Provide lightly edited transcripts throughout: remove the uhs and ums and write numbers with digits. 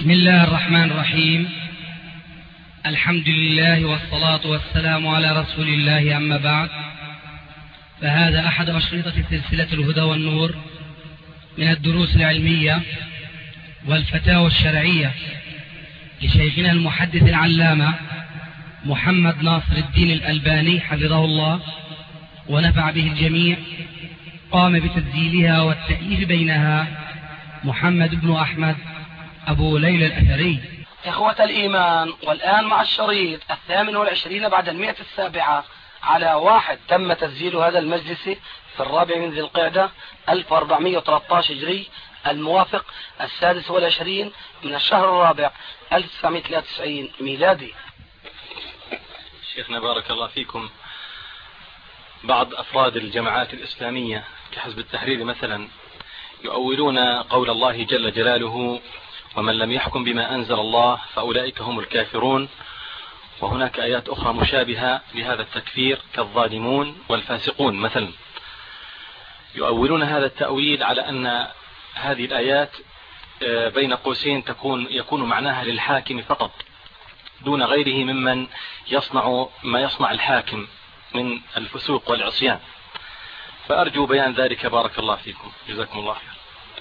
بسم الله الرحمن الرحيم. الحمد لله والصلاة والسلام على رسول الله، أما بعد، فهذا أحد أشرطة سلسلة الهدى والنور من الدروس العلمية والفتاوى الشرعية لشيخنا المحدث العلامة محمد ناصر الدين الألباني حفظه الله ونفع به الجميع. قام بتسجيلها والتأليف بينها محمد بن أحمد أبو ليلى الأثري. إخوة الإيمان، والآن مع الشريط 28 بعد 107 على 1. تم تسجيل هذا المجلس في 4 من ذي القعدة 1413 هجري، الموافق 26 من الشهر الرابع 1993 ميلادي. شيخنا بارك الله فيكم، بعض أفراد الجماعات الإسلامية كحزب التحرير مثلا يؤولون قول الله جل جلاله: ومن لم يحكم بما أنزل الله فأولئك هم الكافرون. وهناك آيات أخرى مشابهة لهذا التكفير كالظالمون والفاسقون مثلا. يؤولون هذا التأويل على أن هذه الآيات بين قوسين يكون معناها للحاكم فقط دون غيره ممن يصنع ما يصنع الحاكم من الفسوق والعصيان. فأرجو بيان ذلك بارك الله فيكم، جزاكم الله خير.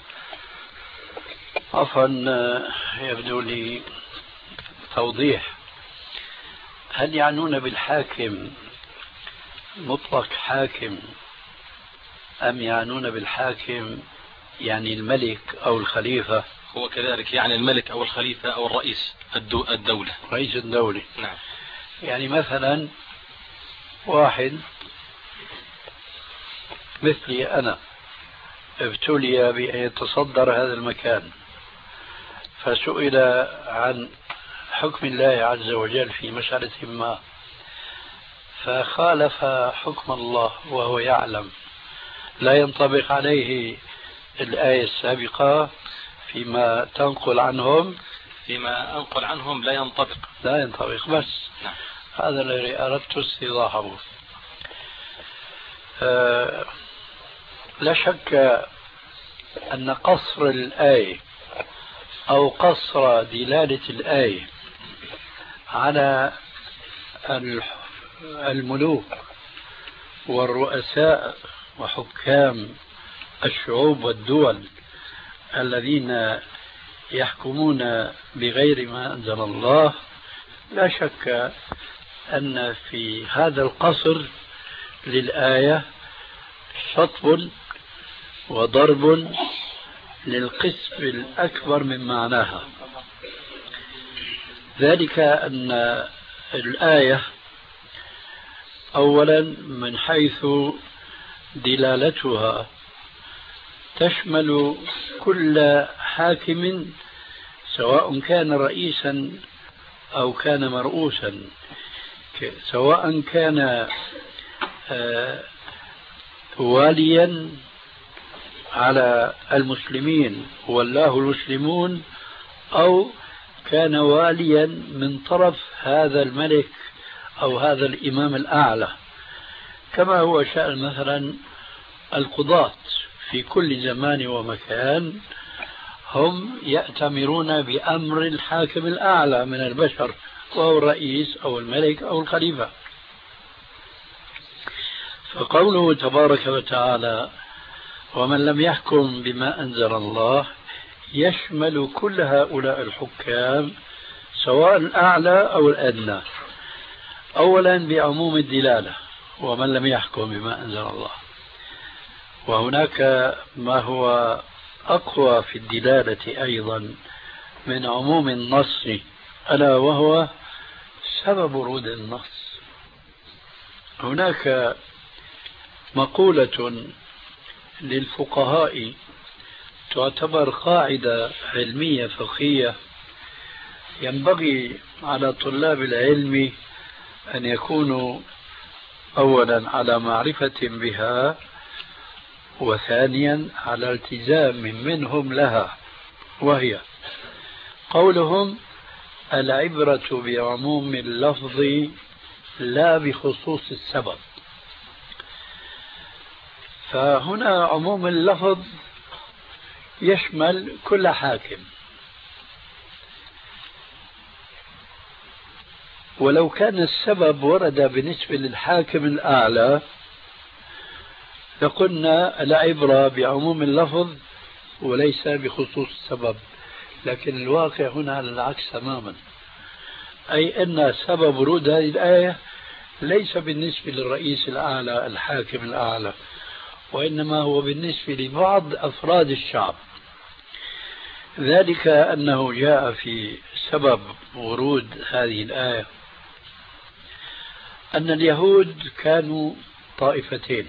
عفوا، يبدو لي توضيح. هل يعنون بالحاكم مطلق حاكم أم يعنون بالحاكم يعني الملك أو الخليفة؟ هو كذلك يعني الملك أو الخليفة أو الرئيس الدولة، رئيس الدولة. نعم. يعني مثلا واحد مثلي أنا ابتلي بأن يتصدر هذا المكان، فسئل عن حكم الله عز وجل في مسألة ما، فخالف حكم الله وهو يعلم، لا ينطبق عليه الآية السابقة فيما تنقل عنهم. فيما أنقل عنهم لا ينطبق بس. نعم. هذا الذي أردت استيضاحه. لا شك أن قصر الآية أو قصر دلالة الآية على الملوك والرؤساء وحكام الشعوب والدول الذين يحكمون بغير ما أنزل الله، لا شك أن في هذا القصر للآية شطب وضرب للقسم الأكبر من معناها. ذلك أن الآية أولا من حيث دلالتها تشمل كل حاكم سواء كان رئيسا أو كان مرؤوسا، سواء كان واليا على المسلمين والله المسلمون، أو كان واليا من طرف هذا الملك أو هذا الإمام الأعلى، كما هو شأن مثلا القضاة في كل زمان ومكان، هم يأتمرون بأمر الحاكم الأعلى من البشر وهو الرئيس أو الملك أو الخليفة. فقوله تبارك وتعالى ومن لم يحكم بما أنزل الله يشمل كل هؤلاء الحكام سواء الأعلى أو الأدنى. أولا بعموم الدلالة ومن لم يحكم بما أنزل الله، وهناك ما هو أقوى في الدلالة أيضا من عموم النص، ألا وهو سبب ورود النص. هناك مقولة للفقهاء تعتبر قاعدة علمية فقهية ينبغي على طلاب العلم أن يكونوا أولا على معرفة بها، وثانيا على التزام منهم لها، وهي قولهم العبرة بعموم اللفظ لا بخصوص السبب. فهنا عموم اللفظ يشمل كل حاكم، ولو كان السبب ورد بالنسبة للحاكم الأعلى لقلنا العبرة بعموم اللفظ وليس بخصوص السبب، لكن الواقع هنا على العكس تماما، أي أن سبب ورود هذه الآية ليس بالنسبة للرئيس الأعلى الحاكم الأعلى، وإنما هو بالنسبة لبعض أفراد الشعب. ذلك أنه جاء في سبب ورود هذه الآية أن اليهود كانوا طائفتين،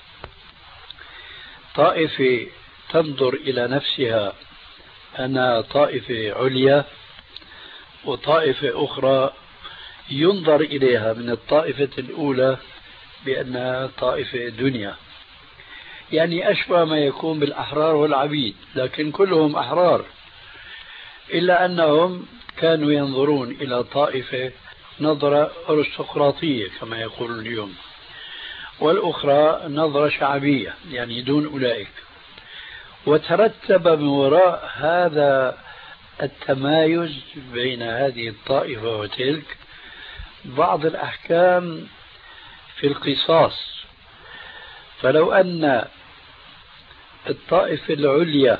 طائفة تنظر إلى نفسها أنها طائفة عليا، وطائفة أخرى ينظر إليها من الطائفة الأولى بأنها طائفة دنيا، يعني أشبه ما يكون بالأحرار والعبيد، لكن كلهم أحرار، إلا أنهم كانوا ينظرون إلى طائفة نظرة أرستقراطية كما يقول اليوم، والأخرى نظرة شعبية يعني دون أولئك. وترتب من وراء هذا التمايز بين هذه الطائفة وتلك بعض الأحكام في القصاص. فلو أن الطائفة العليا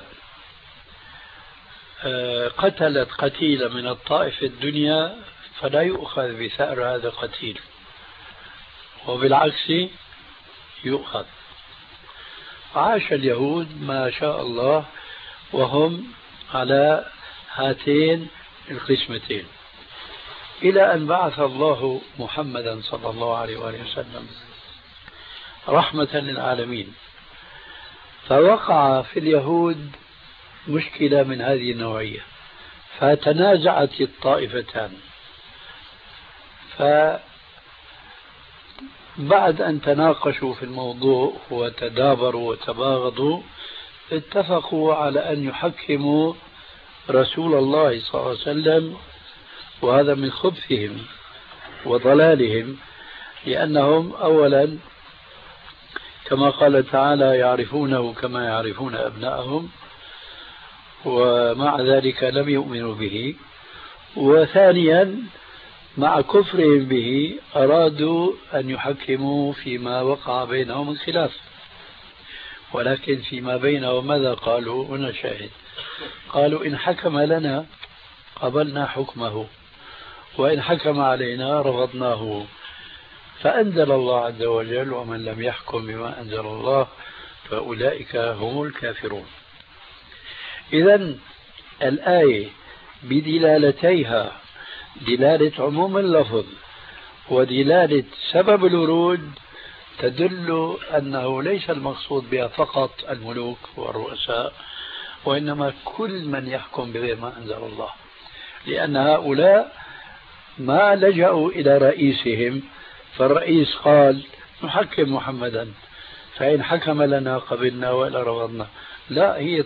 قتلت قتيلا من الطائفة الدنيا فلا يؤخذ بثأر هذا القتيل، وبالعكس يؤخذ. عاش اليهود ما شاء الله وهم على هاتين القسمتين إلى أن بعث الله محمدا صلى الله عليه وآله وسلم رحمة للعالمين، فوقع في اليهود مشكلة من هذه النوعية، فتنازعت الطائفتان، فبعد أن تناقشوا في الموضوع وتدابروا وتباغضوا اتفقوا على أن يحكموا رسول الله صلى الله عليه وسلم، وهذا من خبثهم وضلالهم، لأنهم أولا كما قال تعالى يعرفونه كما يعرفون أبنائهم، ومع ذلك لم يؤمنوا به. وثانيا مع كفرهم به أرادوا أن يحكموا فيما وقع بينهم الخلاف، ولكن فيما بينهم ماذا قالوا؟ هنا شاهد، قالوا إن حكم لنا قبلنا حكمه وإن حكم علينا رفضناه. فأنزل الله عز وجل ومن لم يحكم بما أنزل الله فأولئك هم الكافرون. إذن الآية بدلالتيها، دلالة عموم اللفظ ودلالة سبب الورود، تدل أنه ليس المقصود بها فقط الملوك والرؤساء، وإنما كل من يحكم بغير ما أنزل الله، لأن هؤلاء ما لجأوا إلى رئيسهم، فالرئيس قال نحكم محمدا فإن حكم لنا قبلنا وإلا رفضنا. لا، هي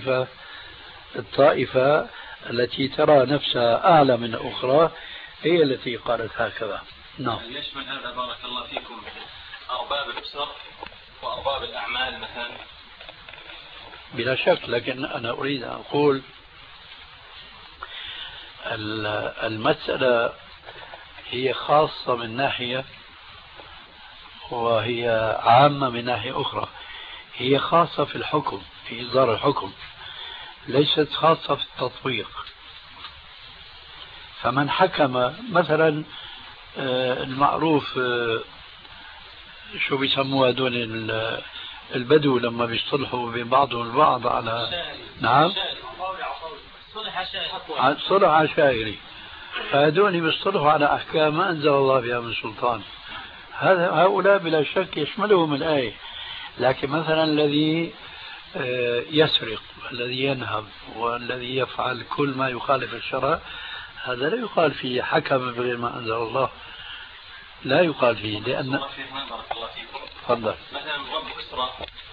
الطائفة التي ترى نفسها أعلى من أخرى هي التي قالت هكذا. نعم. يشمل هذا بارك الله فيكم أرباب الأسر وأرباب الأعمال مثلا؟ بلا شك، لكن أنا أريد أن أقول المسألة هي خاصة من ناحية وهي عامة من ناحية أخرى. هي خاصة في الحكم، في إصدار الحكم، ليست خاصة في التطبيق. فمن حكم مثلا المعروف شو بيسموها دون البدو لما بيصطلحوا بين بعضهم البعض على نعم صلح عشائري، فهذول بيصطلحوا على أحكام ما أنزل الله بها من سلطان. هؤلاء بلا شك يشملهم الآية. لكن مثلا الذي يسرق والذي ينهب والذي يفعل كل ما يخالف الشرع، هذا لا يقال فيه حكم بغير ما أنزل الله، لا يقال فيه. لأن تفضل مثلا رب أسرة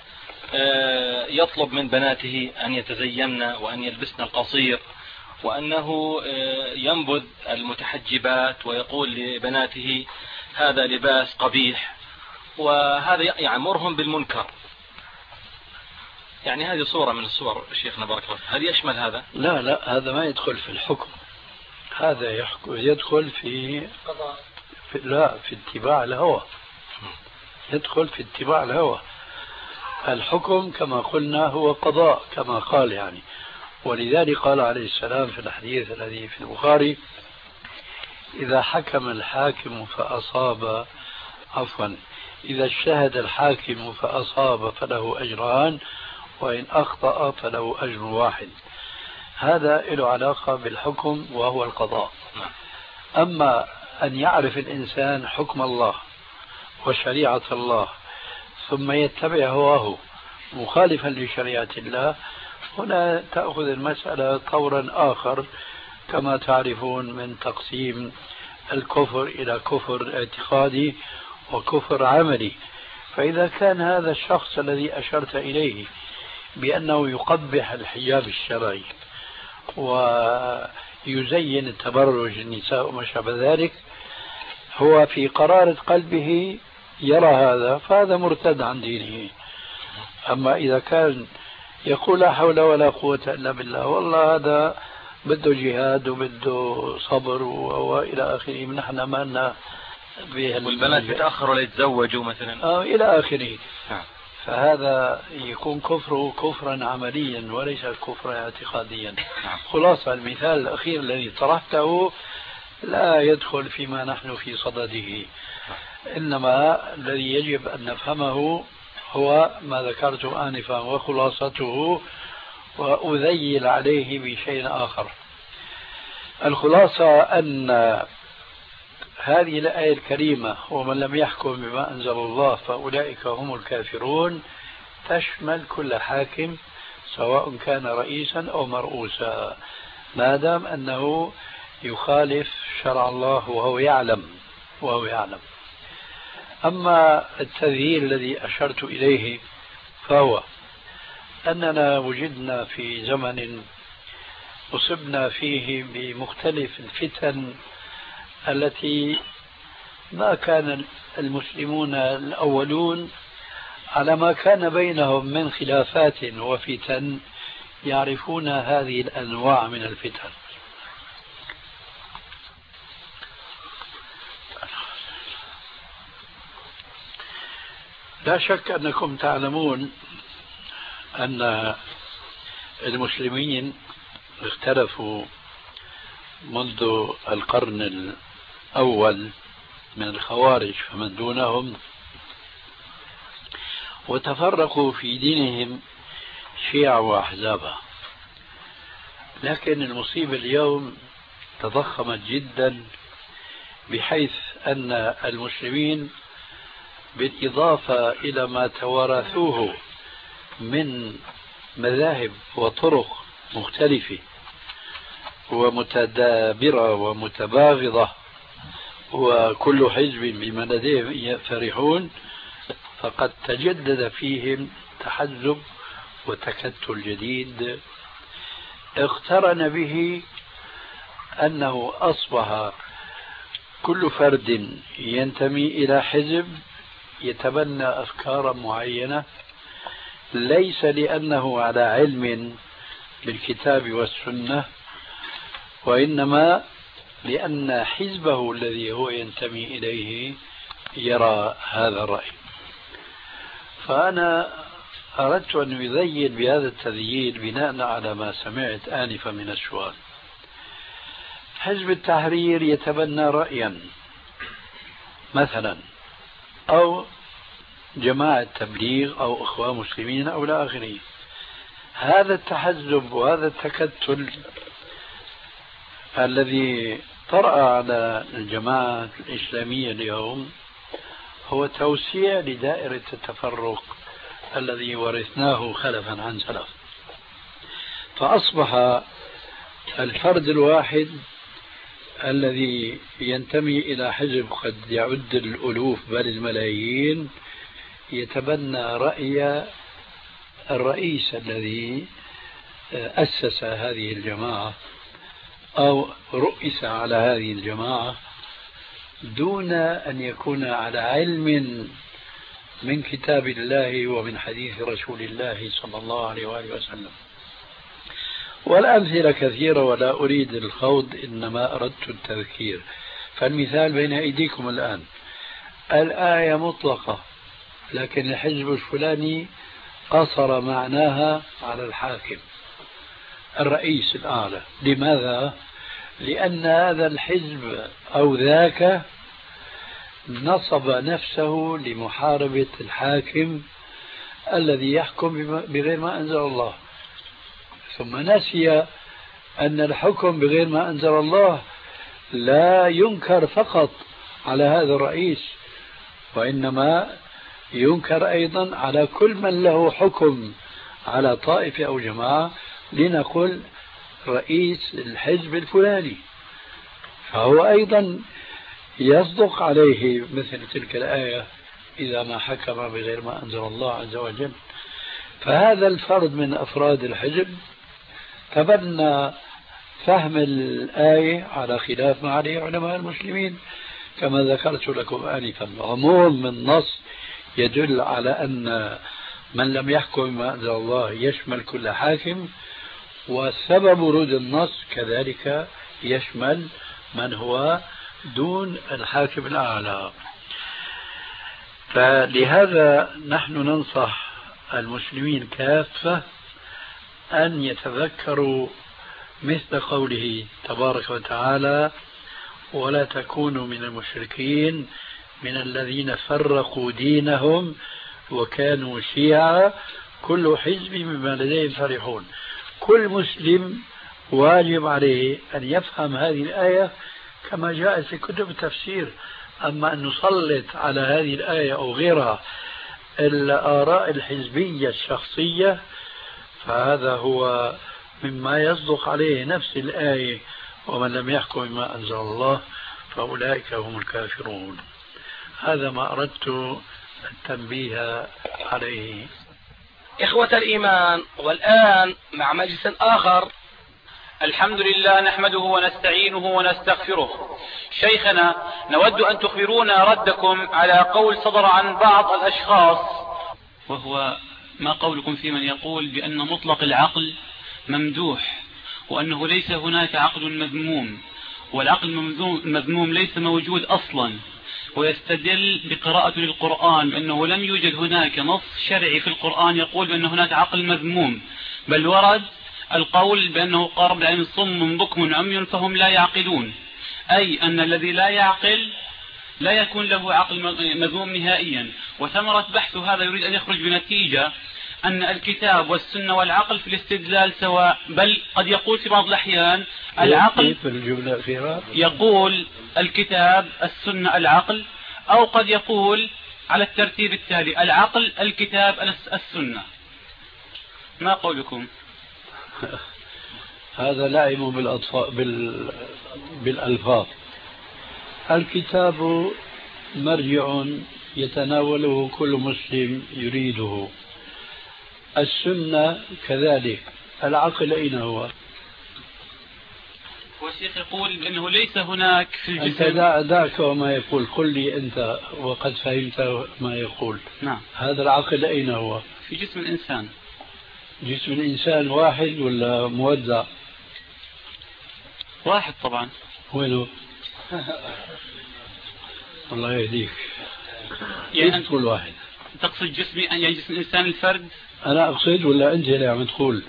يطلب من بناته أن يتزين وأن يلبسن القصير، وأنه ينبذ المتحجبات ويقول لبناته هذا لباس قبيح، وهذا يأمرهم بالمنكر. يعني هذه صورة من الصور شيخنا بارك الله، هل يشمل هذا؟ لا، هذا ما يدخل في الحكم، هذا يدخل في لا، في اتباع الهوى، يدخل في اتباع الهوى. الحكم كما قلنا هو قضاء كما قال يعني. ولذلك قال عليه السلام في الحديث الذي في البخاري: إذا حكم الحاكم فأصاب، عفوا، إذا اجتهد الحاكم فأصاب فله أجران، وإن أخطأ فله أجر واحد. هذا له علاقة بالحكم وهو القضاء. أما أن يعرف الإنسان حكم الله وشريعة الله ثم يتبع هواه مخالفا لشريعة الله، هنا تأخذ المسألة طورا آخر، كما تعرفون من تقسيم الكفر إلى كفر اعتقادي وكفر عملي. فإذا كان هذا الشخص الذي أشرت إليه بأنه يقبح الحجاب الشرعي ويزين التبرج النساء وما شابه ذلك، هو في قرارة قلبه يرى هذا، فهذا مرتد عن دينه. أما إذا كان يقول لا حول ولا قوة إلا بالله، والله هذا بده جهاد وبده صبر وإلى آخره، نحن ما لنا والبنات يتأخروا ليتزوجوا مثلا إلى آخره، فهذا يكون كفره كفرا عمليا وليس كفرا اعتقاديا. خلاصة المثال الأخير الذي طرحته لا يدخل فيما نحن في صدده، إنما الذي يجب أن نفهمه هو ما ذكرت آنفا وخلاصته، وأذيل عليه بشيء آخر. الخلاصة أن هذه الآية الكريمة: ومن لم يحكم بما أنزل الله فأولئك هم الكافرون، تشمل كل حاكم سواء كان رئيسا أو مرؤوسا، ما دام أنه يخالف شرع الله وهو يعلم. أما التذييل الذي أشرت إليه فهو أننا وجدنا في زمن أصبنا فيه بمختلف الفتن التي ما كان المسلمون الأولون على ما كان بينهم من خلافات وفتن يعرفون هذه الأنواع من الفتن. لا شك أنكم تعلمون أن المسلمين اختلفوا منذ القرن الأول من الخوارج فمن دونهم، وتفرقوا في دينهم شيعا وأحزابا. لكن المصيبة اليوم تضخمت جدا، بحيث أن المسلمين بالإضافة إلى ما توارثوه من مذاهب وطرق مختلفة ومتدابرة ومتباغضة وكل حزب بما لديهم فرحون، فقد تجدد فيهم تحزب وتكتل جديد اقترن به أنه أصبح كل فرد ينتمي إلى حزب يتبنى أفكارا معينة، ليس لأنه على علم بالكتاب والسنة، وإنما لأن حزبه الذي هو ينتمي إليه يرى هذا الرأي. فأنا أردت أن يذيل بهذا التذييل بناء على ما سمعت آنفا من السؤال. حزب التحرير يتبنى رأيا مثلا، أو جماعة تبليغ أو أخوان مسلمين أو لا آخره. هذا التحزب وهذا التكتل الذي طرأ على الجماعة الإسلامية اليوم هو توسيع لدائرة التفرق الذي ورثناه خلفا عن سلف. فأصبح الفرد الواحد الذي ينتمي إلى حزب قد يعد الألوف بل الملايين يتبنى رأي الرئيس الذي أسس هذه الجماعة أو رؤس على هذه الجماعة، دون أن يكون على علم من كتاب الله ومن حديث رسول الله صلى الله عليه وآله وسلم. والأمثلة كثيرة ولا أريد الخوض، إنما أردت التذكير. فالمثال بين أيديكم الآن، الآية مطلقة لكن الحزب الفلاني قصر معناها على الحاكم الرئيس الأعلى. لماذا؟ لأن هذا الحزب أو ذاك نصب نفسه لمحاربة الحاكم الذي يحكم بغير ما أنزل الله، ثم نسي أن الحكم بغير ما أنزل الله لا ينكر فقط على هذا الرئيس، وإنما ينكر أيضا على كل من له حكم على طائفة أو جماعة، لنقل رئيس الحزب الفلاني، فهو أيضا يصدق عليه مثل تلك الآية إذا ما حكم بغير ما أنزل الله عز وجل. فهذا الفرد من أفراد الحزب تبنى فهم الآية على خلاف ما عليه علماء المسلمين كما ذكرت لكم آنفا. عموم النص يدل على أن من لم يحكم ما أنزل الله يشمل كل حاكم، وسبب ورود النص كذلك يشمل من هو دون الحاكم الأعلى. فلهذا نحن ننصح المسلمين كافة أن يتذكروا مثل قوله تبارك وتعالى: ولا تكونوا من المشركين من الذين فرقوا دينهم وكانوا شيعا كل حزب بما لديهم فرحون. كل مسلم واجب عليه أن يفهم هذه الآية كما جاءت في كتب التفسير. أما أن نسلط على هذه الآية أو غيرها الآراء الحزبية الشخصية فهذا هو مما يصدق عليه نفس الآية: ومن لم يحكم بما أنزل الله فأولئك هم الكافرون. هذا ما أردت التنبيه عليه. إخوة الإيمان، والآن مع مجلس آخر. الحمد لله نحمده ونستعينه ونستغفره. شيخنا، نود أن تخبرونا ردكم على قول صدر عن بعض الأشخاص، وهو ما قولكم في من يقول بأن مطلق العقل ممدوح وأنه ليس هناك عقل مذموم، والعقل المذموم ليس موجود أصلا، ويستدل بقراءة للقرآن بأنه لم يوجد هناك نص شرعي في القرآن يقول بأن هناك عقل مذموم، بل ورد القول بأنه قارب العين صم بكم عمي فهم لا يعقلون، أي أن الذي لا يعقل لا يكون له عقل مذموم نهائيا. وثمرة بحث هذا يريد أن يخرج بنتيجة أن الكتاب والسنة والعقل في الاستدلال سواء، بل قد يقول في بعض الأحيان العقل يقول الكتاب السنة العقل، أو قد يقول على الترتيب التالي: العقل الكتاب السنة. ما قولكم؟ هذا لعب بالألفاظ. الكتاب مرجع يتناوله كل مسلم يريده، السنة كذلك، العقل أين هو؟ والشيخ يقول بأنه ليس هناك في الجسم. أنت دعك وما يقول، قل لي أنت وقد فهمت ما يقول. نعم. هذا العقل أين هو؟ في جسم الإنسان. جسم الإنسان واحد ولا موزع؟ واحد طبعا. وينه؟ الله يهديك. يعني أنت تقول واحد؟ تقصد جسمي يعني جسم الإنسان الفرد؟ أنا أقصد ولا أنت اللي عم تقول؟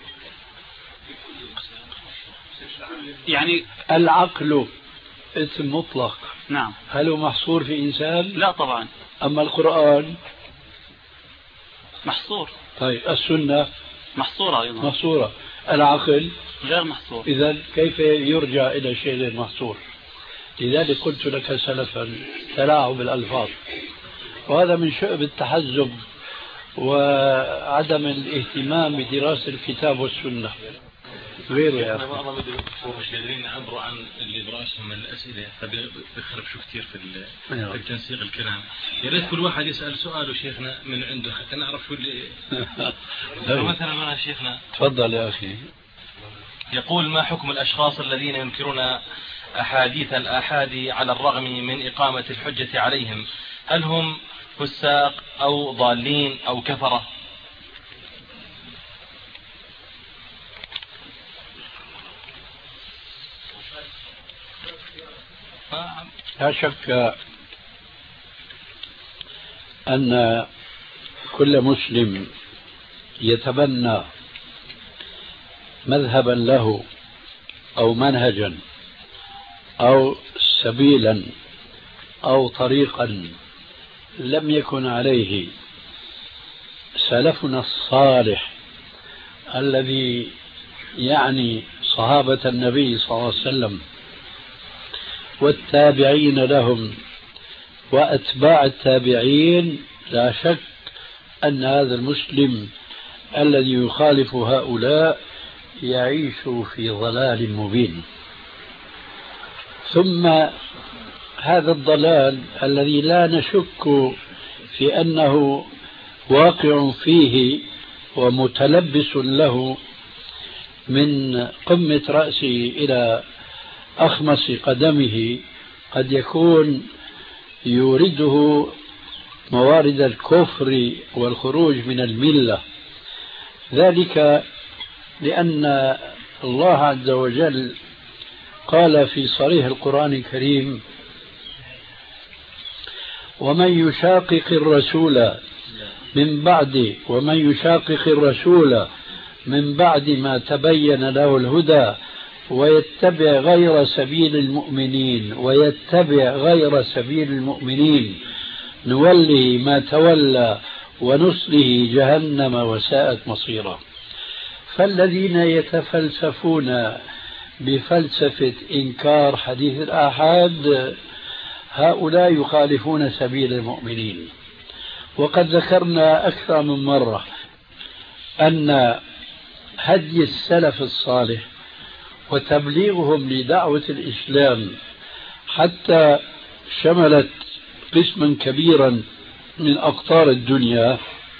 يعني العقل اسم مطلق. نعم. هل هو محصور في إنسان؟ لا طبعا. أما القرآن محصور. طيب السنة محصورة أيضا. محصورة. العقل غير محصور. إذا كيف يرجع إلى شيء غير محصور؟ لذلك قلت لك سلفا تلاعب الألفاظ، وهذا من شؤم التحزب وعدم الاهتمام بدراسة الكتاب والسنة. غيره يا أخي. بعضهم مش قادرين يعبروا عن اللي براسهم من الأسئلة، فبيخربشوا كثير في تنسيق الكلام. يا ريت كل واحد يسأل سؤاله شيخنا من عنده حتى نعرف شو اللي مثلا أنا شيخنا. تفضل يا أخي. يقول: ما حكم الأشخاص الذين ينكرون أحاديث الآحاد على الرغم من إقامة الحجة عليهم؟ هل هم فساق أو ضالين أو كفرة؟ لا شك أن كل مسلم يتبنى مذهبا له أو منهجا أو سبيلا أو طريقا لم يكن عليه سلفنا الصالح الذي يعني صحابة النبي صلى الله عليه وسلم والتابعين لهم وأتباع التابعين، لا شك أن هذا المسلم الذي يخالف هؤلاء يعيش في ضلال مبين. ثم هذا الضلال الذي لا نشك في أنه واقع فيه ومتلبس له من قمة رأسه إلى أخمص قدمه، قد يكون يورده موارد الكفر والخروج من الملة، ذلك لأن الله عز وجل قال في صريح القرآن الكريم: ومن يشاقق الرسول من بعد ما تبين له الهدى ويتبع غير سبيل المؤمنين نوله ما تولى ونصله جهنم وساءت مصيرا. فالذين يتفلسفون بفلسفة إنكار حديث الآحاد هؤلاء يخالفون سبيل المؤمنين. وقد ذكرنا أكثر من مرة أن هدي السلف الصالح وتبليغهم لدعوة الإسلام حتى شملت قسما كبيرا من أقطار الدنيا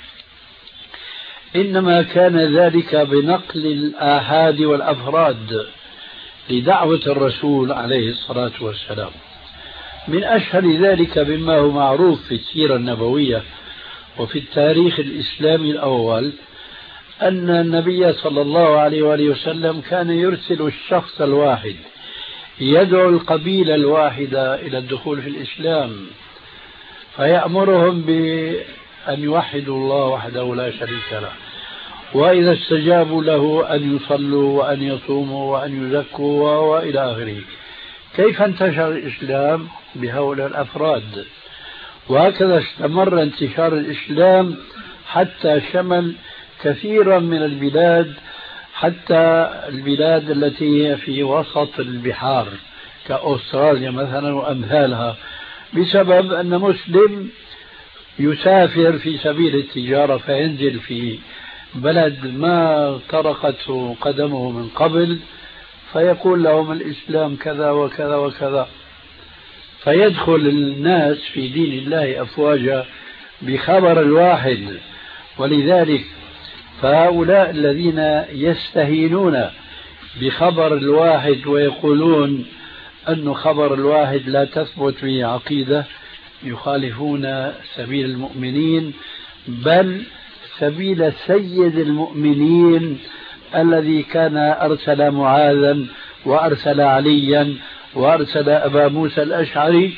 إنما كان ذلك بنقل الآحاد والأفراد لدعوة الرسول عليه الصلاة والسلام. من أشهر ذلك بما هو معروف في السيرة النبوية وفي التاريخ الإسلامي الأول أن النبي صلى الله عليه وآله وسلم كان يرسل الشخص الواحد يدعو القبيلة الواحدة إلى الدخول في الإسلام، فيأمرهم بأن يوحدوا الله وحده لا شريك له، وإذا استجابوا له أن يصلوا وأن يصوموا وأن يزكوا وإلى آخره. كيف انتشر الإسلام؟ بهؤلاء الأفراد. وهكذا استمر انتشار الإسلام حتى شمل كثيرا من البلاد، حتى البلاد التي هي في وسط البحار كأستراليا مثلا وأمثالها، بسبب أن مسلم يسافر في سبيل التجارة فينزل في بلد ما طرقته قدمه من قبل فيقول لهم الإسلام كذا وكذا وكذا، فيدخل الناس في دين الله أفواجا بخبر الواحد. ولذلك فهؤلاء الذين يستهينون بخبر الواحد ويقولون أن خبر الواحد لا تثبت به عقيدة يخالفون سبيل المؤمنين، بل سبيل سيد المؤمنين الذي كان أرسل معاذا وأرسل عليا وأرسل أبا موسى الأشعري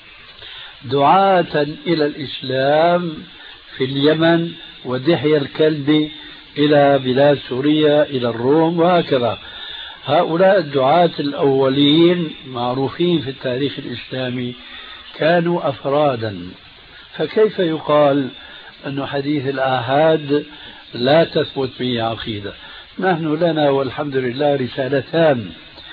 دعاة إلى الإسلام في اليمن ودحية الكلب إلى بلاد سوريا إلى الروم وهكذا. هؤلاء الدعاة الأولين معروفين في التاريخ الإسلامي كانوا أفرادا، فكيف يقال أن حديث الآحاد لا تثبت به عقيدة؟ نحن لنا والحمد لله رسالتان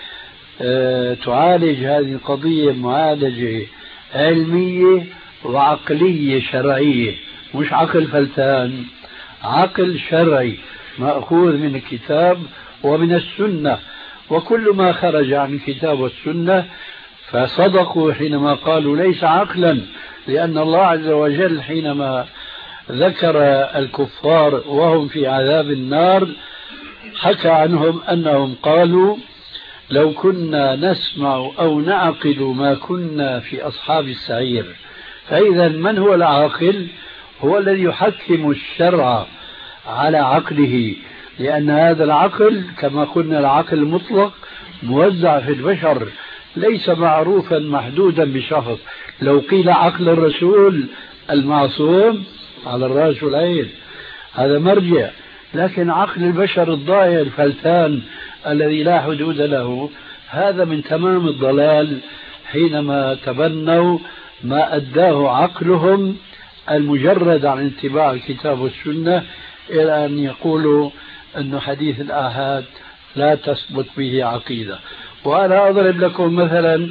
تعالج هذه القضية معالجة علمية وعقلية شرعية، مش عقل فلتان، عقل شرعي مأخوذ من الكتاب ومن السنة، وكل ما خرج عن الكتاب والسنة فصدقوا حينما قالوا ليس عقلا، لأن الله عز وجل حينما ذكر الكفار وهم في عذاب النار حكى عنهم أنهم قالوا لو كنا نسمع أو نعقل ما كنا في أصحاب السعير. فإذا من هو العاقل؟ هو الذي يحكم الشرع على عقله، لأن هذا العقل كما قلنا العقل المطلق موزع في البشر، ليس معروفا محدودا بشخص. لو قيل عقل الرسول المعصوم على الرأس والعين هذا مرجع، لكن عقل البشر الضائع الفلتان الذي لا حدود له هذا من تمام الضلال، حينما تبنوا ما أداه عقلهم المجرد عن اتباع الكتاب والسنة إلى أن يقولوا أن حديث الآحاد لا تثبت به عقيدة. وأنا أضرب لكم مثلا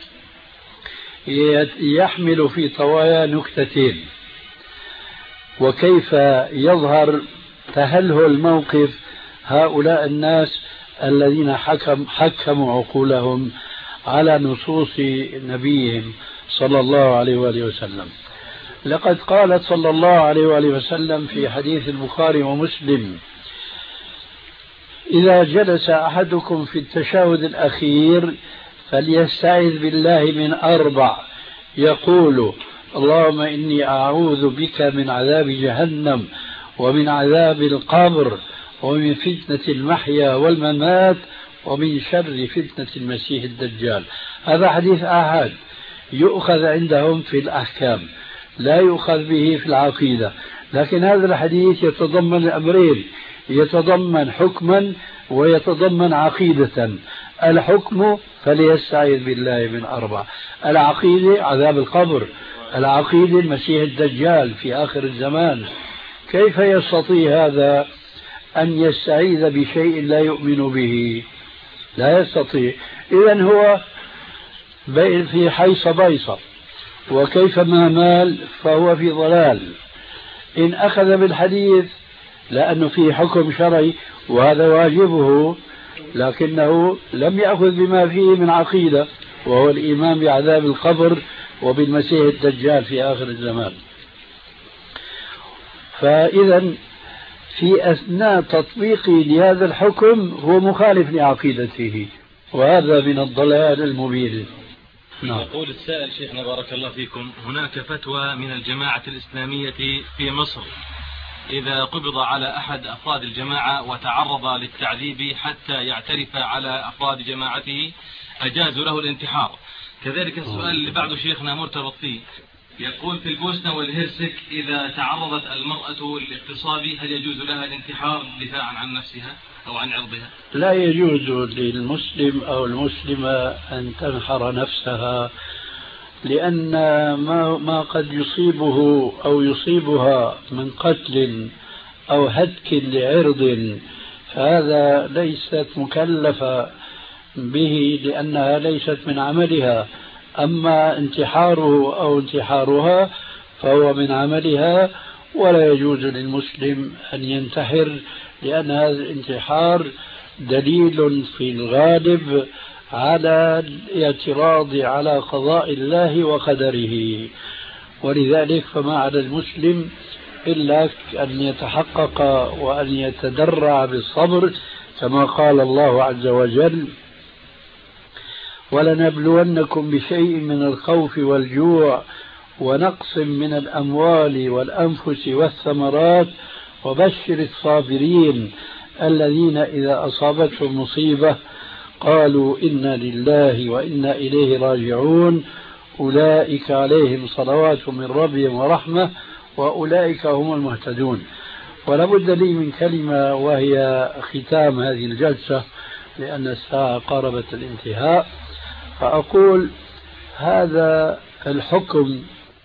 يحمل في طوايا نكتتين، وكيف يظهر تهلهل موقف هؤلاء الناس الذين حكموا عقولهم على نصوص نبيهم صلى الله عليه وآله وسلم. لقد قالت صلى الله عليه وآله وسلم في حديث البخاري ومسلم: إذا جلس أحدكم في التشهد الأخير فليستعذ بالله من 4، يقول: اللهم إني أعوذ بك من عذاب جهنم ومن عذاب القبر ومن فتنة المحيا والممات ومن شر فتنة المسيح الدجال. هذا حديث آحاد يؤخذ عندهم في الأحكام، لا يؤخذ به في العقيدة، لكن هذا الحديث يتضمن الأمرين، يتضمن حكما ويتضمن عقيدة. الحكم فليستعيذ بالله من 4، العقيدة عذاب القبر، العقيدة المسيح الدجال في آخر الزمان. كيف يستطيع هذا أن يستعيذ بشيء لا يؤمن به؟ لا يستطيع. إذن هو في حيص بيصة، وكيفما مال فهو في ضلال. إن أخذ بالحديث لأنه فيه حكم شرعي وهذا واجبه، لكنه لم يأخذ بما فيه من عقيدة، وهو الإيمان بعذاب القبر وبالمسيح الدجال في آخر الزمان. فإذا في أثناء تطبيقه لهذا الحكم هو مخالف لعقيدته، وهذا من الضلال المبين. يقول السائل: شيخنا بارك الله فيكم، هناك فتوى من الجماعة الإسلامية في مصر: إذا قبض على أحد أفراد الجماعة وتعرض للتعذيب حتى يعترف على أفراد جماعته أجازوا له الانتحار. كذلك السؤال اللي بعده شيخنا مرتبط فيه، يقول: في البوسنة والهرسك إذا تعرضت المرأة للاغتصاب هل يجوز لها الانتحار دفاعا عن نفسها أو عن عرضها؟ لا يجوز للمسلم أو المسلمة أن تنحر نفسها، لأن ما قد يصيبه أو يصيبها من قتل أو هتك لعرض فهذا ليست مكلفة به لأنها ليست من عملها. أما انتحاره أو انتحارها فهو من عملها، ولا يجوز للمسلم أن ينتحر، لأن هذا الانتحار دليل في الغالب على الاعتراض على قضاء الله وقدره. ولذلك فما على المسلم إلا أن يتحقق وأن يتدرع بالصبر، كما قال الله عز وجل: ولنبلونكم بشيء من الخوف والجوع ونقص من الأموال والأنفس والثمرات وبشر الصابرين الذين إذا أصابتهم مصيبة قالوا إنا لله وإنا إليه راجعون أولئك عليهم صلوات من ربهم ورحمة وأولئك هم المهتدون. ولابد لي من كلمة وهي ختام هذه الجلسة، لأن الساعة قاربت الانتهاء، فأقول: هذا الحكم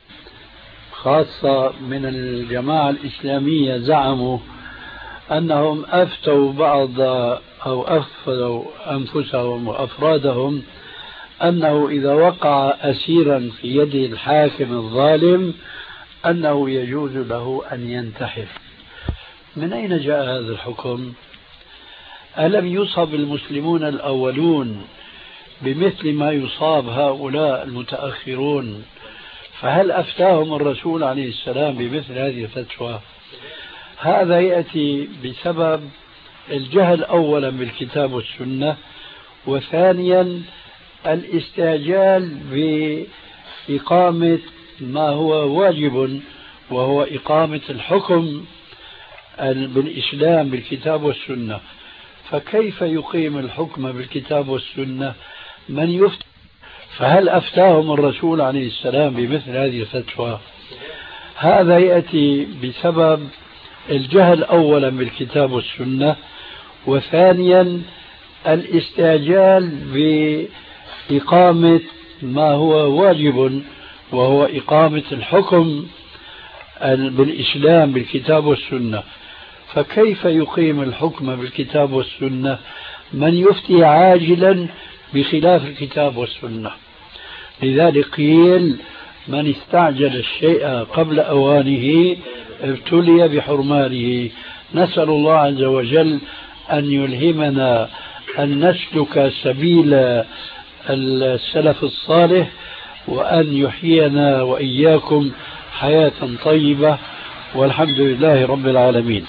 خاصة من الجماعة الإسلامية زعموا أنهم أفتوا بعض أو أفتوا أنفسهم وأفرادهم أنه إذا وقع أسيرا في يد الحاكم الظالم أنه يجوز له أن ينتحر. من أين جاء هذا الحكم؟ ألم يصب المسلمون الأولون بمثل ما يصاب هؤلاء المتأخرون؟ فهل أفتاهم الرسول عليه السلام بمثل هذه الفتوى؟ هذا يأتي بسبب الجهل أولا بالكتاب والسنة، وثانيا الاستعجال بإقامة ما هو واجب، وهو إقامة الحكم بالإسلام بالكتاب والسنة. فكيف يقيم الحكم بالكتاب والسنة من يفتي فهل أفتاهم الرسول عليه السلام بمثل هذه الفتوى؟ هذا يأتي بسبب الجهل أولا بالكتاب والسنة، وثانيا الاستعجال بإقامة ما هو واجب، وهو إقامة الحكم بالإسلام بالكتاب والسنة. فكيف يقيم الحكم بالكتاب والسنة من يفتي عاجلا بخلاف الكتاب والسنة؟ لذلك قيل من استعجل الشيء قبل أوانه ابتلي بحرمانه. نسأل الله عز وجل أن يلهمنا أن نسلك سبيل السلف الصالح، وأن يحيينا وإياكم حياة طيبة، والحمد لله رب العالمين.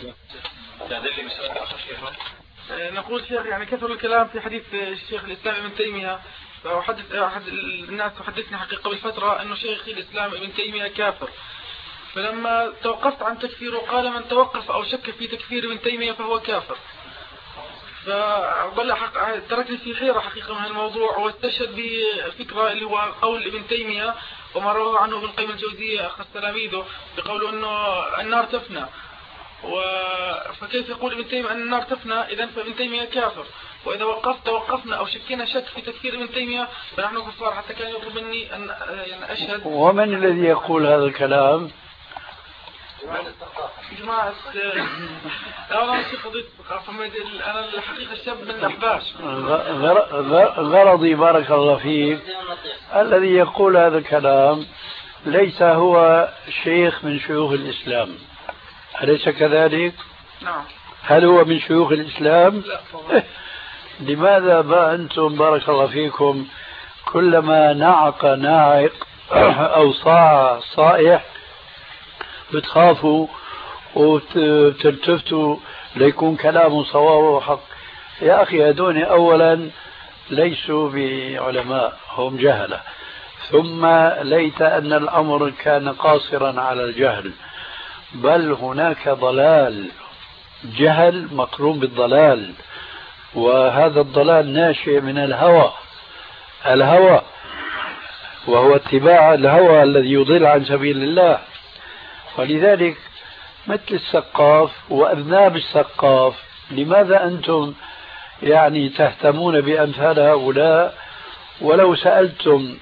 نقول شيخ، يعني كثر الكلام في حديث الشيخ الإسلام ابن تيمية، أحد الناس حدثني حقيقة قبل فترة أنه شيخ الإسلام ابن تيمية كافر، فلما توقفت عن تكفيره قال من توقف أو شك في تكفير ابن تيمية فهو كافر. تركني في حيرة حقيقة من الموضوع، واستشهد بفكرة اللي هو قول ابن تيمية وما رواه عنه ابن القيم الجوزية أخذ تلاميذه بقوله أنه النار تفنى، فكيف يقول ابن تيمية أن النار تفنى؟ إذن فابن تيمية كافر، وإذا توقفنا أو شكينا شك في تكفير ابن تيمية فنحن كفار، حتى كان يطلب مني أن يعني أشهد. ومن الذي يقول هذا الكلام؟ جماعة أنا شيخ قضية الثقافة، أنا الحقيقة الشاب من الأحباش. غرضي بارك الله فيك الذي يقول هذا الكلام ليس هو شيخ من شيوخ الإسلام، أليس كذلك؟ نعم. هل هو من شيوخ الإسلام؟ لا. لماذا بقى أنتم بارك الله فيكم كلما نعق ناعق أو صاع صائح بتخافوا وتلتفتوا ليكون كلامه صواب وحق؟ يا أخي هذول أولا ليسوا بعلماء، هم جهلة، ثم ليت أن الأمر كان قاصرا على الجهل، بل هناك ضلال، جهل مقرون بالضلال، وهذا الضلال ناشئ من الهوى وهو اتباع الهوى الذي يضل عن سبيل الله. ولذلك مثل السقاف وأذناب السقاف، لماذا أنتم يعني تهتمون بأمثال هؤلاء؟ ولو سألتم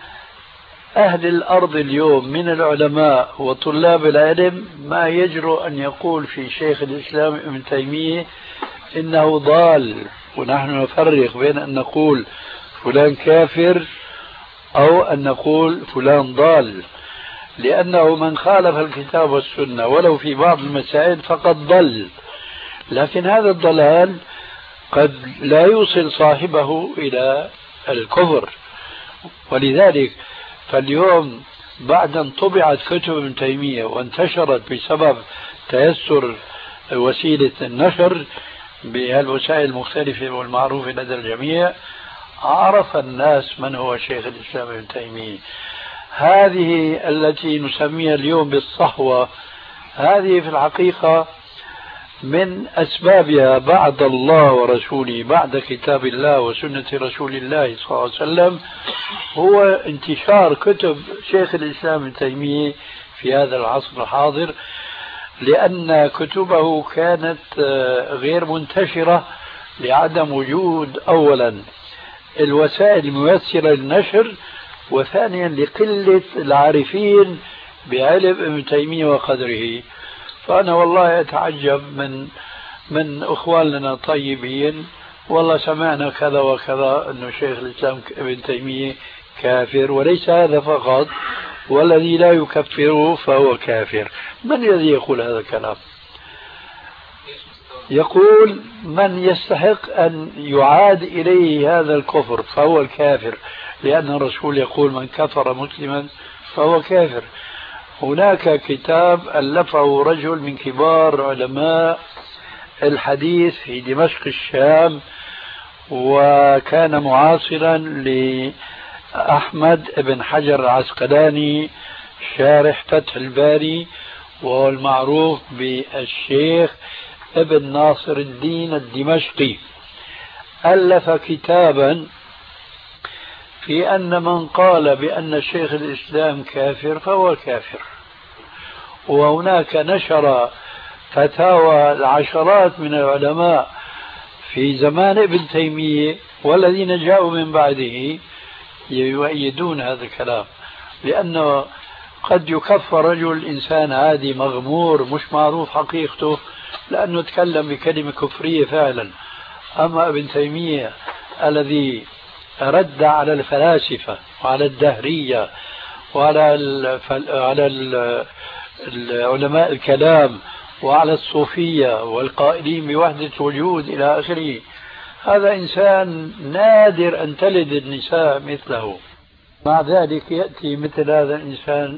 أهل الأرض اليوم من العلماء وطلاب العلم ما يجرؤ أن يقول في شيخ الإسلام ابن تيمية إنه ضال. ونحن نفرق بين أن نقول فلان كافر أو أن نقول فلان ضال، لأنه من خالف الكتاب والسنة ولو في بعض المسائل فقد ضل، لكن هذا الضلال قد لا يوصل صاحبه إلى الكفر. ولذلك فاليوم بعد أن طبعت كتب ابن تيمية وانتشرت بسبب تيسر وسيلة النشر بهالوسائل المختلفة والمعروفة لدى الجميع، عرف الناس من هو شيخ الإسلام ابن تيمية. هذه التي نسميها اليوم بالصحوة، هذه في الحقيقة من أسبابها بعد الله ورسوله، بعد كتاب الله وسنة رسول الله صلى الله عليه وسلم، هو انتشار كتب شيخ الإسلام ابن تيمية في هذا العصر الحاضر، لأن كتبه كانت غير منتشرة لعدم وجود أولا الوسائل الميسرة للنشر، وثانيا لقلة العارفين بعلم ابن تيمية وقدره. فأنا والله أتعجب من أخواننا طيبين، والله سمعنا كذا وكذا أنه شيخ الإسلام ابن تيمية كافر، وليس هذا فقط، والذي لا يكفره فهو كافر. من الذي يقول هذا الكلام؟ يقول من يستحق أن يعاد إليه هذا الكفر فهو الكافر، لأن الرسول يقول من كفر مسلما فهو كافر. هناك كتاب ألفه رجل من كبار علماء الحديث في دمشق الشام، وكان معاصرا لأحمد بن حجر العسقلاني شارح فتح الباري، وهو المعروف بالشيخ ابن ناصر الدين الدمشقي. ألف كتابا في أن من قال بأن شيخ الإسلام كافر فهو كافر. وهناك نشر فتاوى العشرات من العلماء في زمان ابن تيمية والذين جاءوا من بعده يؤيدون هذا الكلام، لأنه قد يكفر رجل إنسان عادي مغمور مش معروف حقيقته لأنه تكلم بكلمة كفرية فعلا. أما ابن تيمية الذي رد على الفلاسفة وعلى الدهرية وعلى علماء الكلام وعلى الصوفية والقائلين بوحدة وجود إلى آخره، هذا إنسان نادر أن تلد النساء مثله. مع ذلك يأتي مثل هذا الإنسان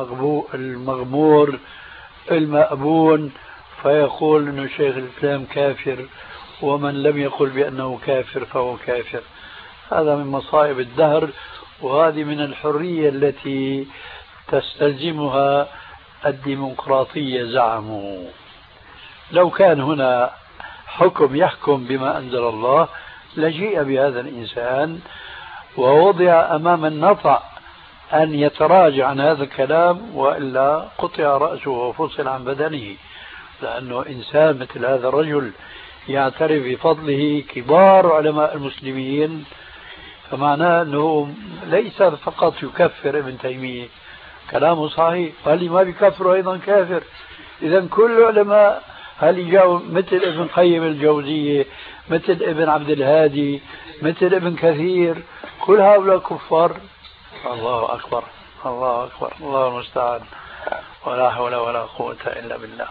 المغمور المأبون فيقول أن شيخ الإسلام كافر، ومن لم يقل بأنه كافر فهو كافر. هذا من مصائب الدهر، وهذه من الحرية التي تستلزمها الديمقراطية زعموا. لو كان هنا حكم يحكم بما أنزل الله لجيء بهذا الإنسان ووضع أمام النطع أن يتراجع عن هذا الكلام، وإلا قطع رأسه وفصل عن بدنه، لأنه إنسان مثل هذا الرجل يعترف بفضله كبار علماء المسلمين، فمعناه أنه ليس فقط يكفر ابن تيمية، كلامه صحيح، هل ما بيكفر أيضا كافر. إذا كل علماء هل يجاوا مثل ابن قيم الجوزية، مثل ابن عبد الهادي، مثل ابن كثير، كل هؤلاء كفار. الله أكبر الله أكبر، الله المستعان، ولا حول ولا قوة إلا بالله.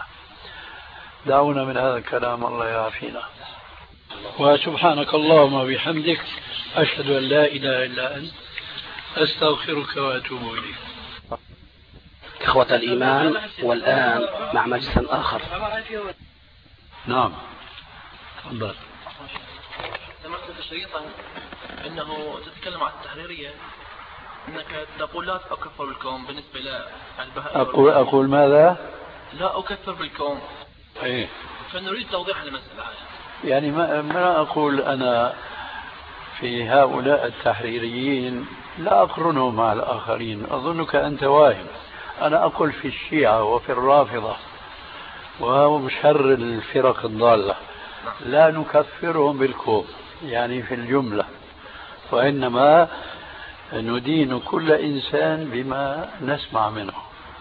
دعونا من هذا الكلام، الله يعافينا. وسبحانك اللهم وبحمدك، أشهد أن لا إله إلا أنت، أستغفرك وأتوب إليك. إخوة الإيمان، والآن مع مجلس آخر. نعم تفضل. سمعت تشريطا أنه تتكلم عن التحريرية، أنك تقول لا أكفر بالكون بالنسبة للبهائم. أقول ماذا؟ لا أكفر بالكون. إيه. فنريد توضيح المسألة هذه. يعني ما أقول أنا في هؤلاء التحريريين لا أقرنهم مع الآخرين، أظنك أنت واهم. أنا أقول في الشيعة وفي الرافضة وشر الفرق الضالة لا نكفرهم بالكفر يعني في الجملة، وإنما ندين كل إنسان بما نسمع منه.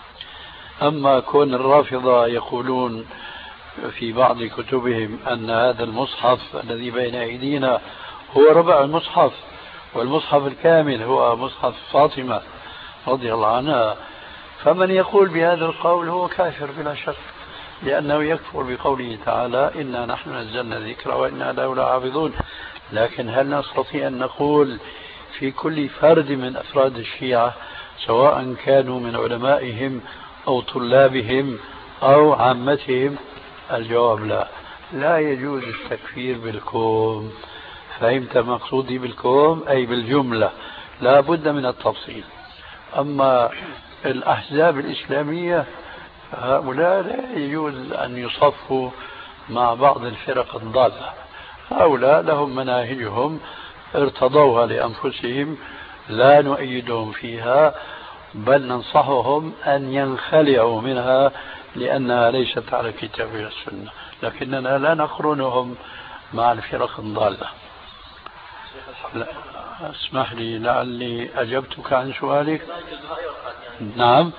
أما كون الرافضة يقولون في بعض كتبهم أن هذا المصحف الذي بين أيدينا هو ربع المصحف، والمصحف الكامل هو مصحف فاطمة رضي الله عنها، فمن يقول بهذا القول هو كافر بلا شك، لأنه يكفر بقوله تعالى إنا نحن نزلنا الذكر وإنا له لحافظون. لكن هل نستطيع أن نقول في كل فرد من أفراد الشيعة سواء كانوا من علمائهم أو طلابهم أو عامتهم؟ الجواب لا، لا يجوز التكفير بالكوم. فهمت مقصودي بالكوم؟ أي بالجملة، لا بد من التفصيل. أما الأحزاب الإسلامية هؤلاء لا يجوز أن يصفوا مع بعض الفرق الضالة، هؤلاء لهم مناهجهم ارتضوها لأنفسهم، لا نؤيدهم فيها، بل ننصحهم أن ينخلعوا منها لأنها ليست على الكتاب والسنة، لكننا لا نقرنهم مع الفرق الضالة. اسمح لي لعلي أجبتك عن سؤالك. نعم،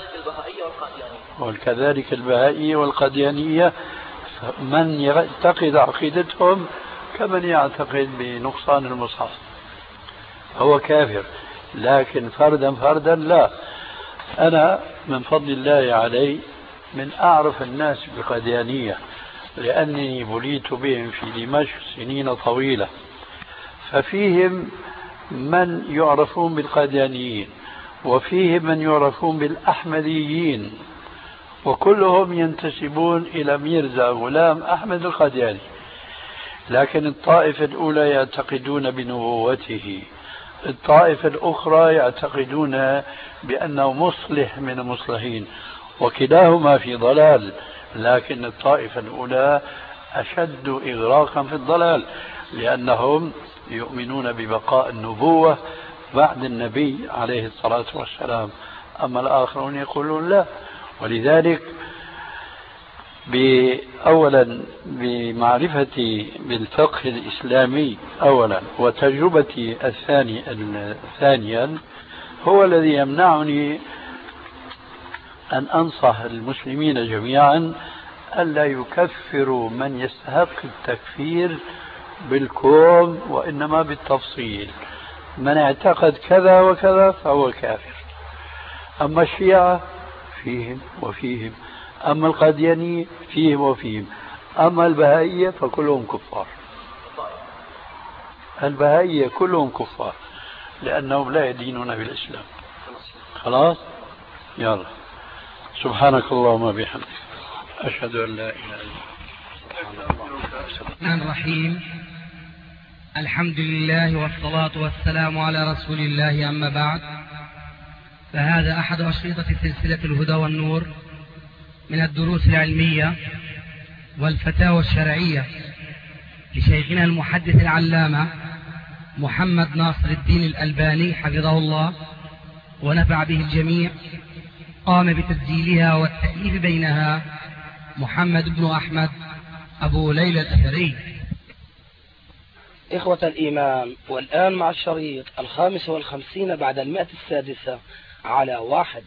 وكذلك البهائية والقديانية، من يعتقد عقيدتهم كمن يعتقد بنقصان المصحف هو كافر، لكن فردا فردا لا. أنا من فضل الله علي من أعرف الناس بالقديانية، لأنني بليت بهم في دمشق سنين طويلة، ففيهم من يعرفون بالقاديانيين وفيهم من يعرفون بالأحمديين، وكلهم ينتسبون إلى ميرزا غلام أحمد القادياني، لكن الطائفة الأولى يعتقدون بنبوته، الطائفة الأخرى يعتقدون بأنه مصلح من المصلحين، وكلاهما في ضلال، لكن الطائفة الأولى أشد إغراقا في الضلال، لأنهم يؤمنون ببقاء النبوة بعد النبي عليه الصلاة والسلام، أما الآخرون يقولون لا. ولذلك أولا بمعرفتي بالفقه الإسلامي أولا وتجربتي ثانيا هو الذي يمنعني أن أنصح المسلمين جميعا ألا يكفروا من يستحق التكفير بالكوم، وإنما بالتفصيل. من اعتقد كذا وكذا فهو كافر. أما الشيعة فيهم وفيهم، أما القاديانية فيهم وفيهم، أما البهائية فكلهم كفار. البهائية كلهم كفار لأنهم لا يدينون بالإسلام. خلاص يلا، سبحانك اللهم وبحمدك أشهد أن لا إله إلا أنت. الرحمن الرحيم. الحمد لله والصلاة والسلام على رسول الله، أما بعد، فهذا أحد أشرطة سلسلة الهدى والنور من الدروس العلمية والفتاوى الشرعية لشيخنا المحدث العلامة محمد ناصر الدين الألباني حفظه الله ونفع به الجميع. قام بتسجيلها والتأليف بينها محمد بن أحمد أبو ليلى الأثري. إخوة الإيمان، والآن مع الشريط 55 بعد 106 على 1.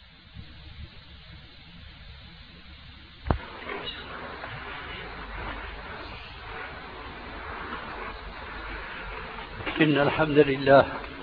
إن الحمد لله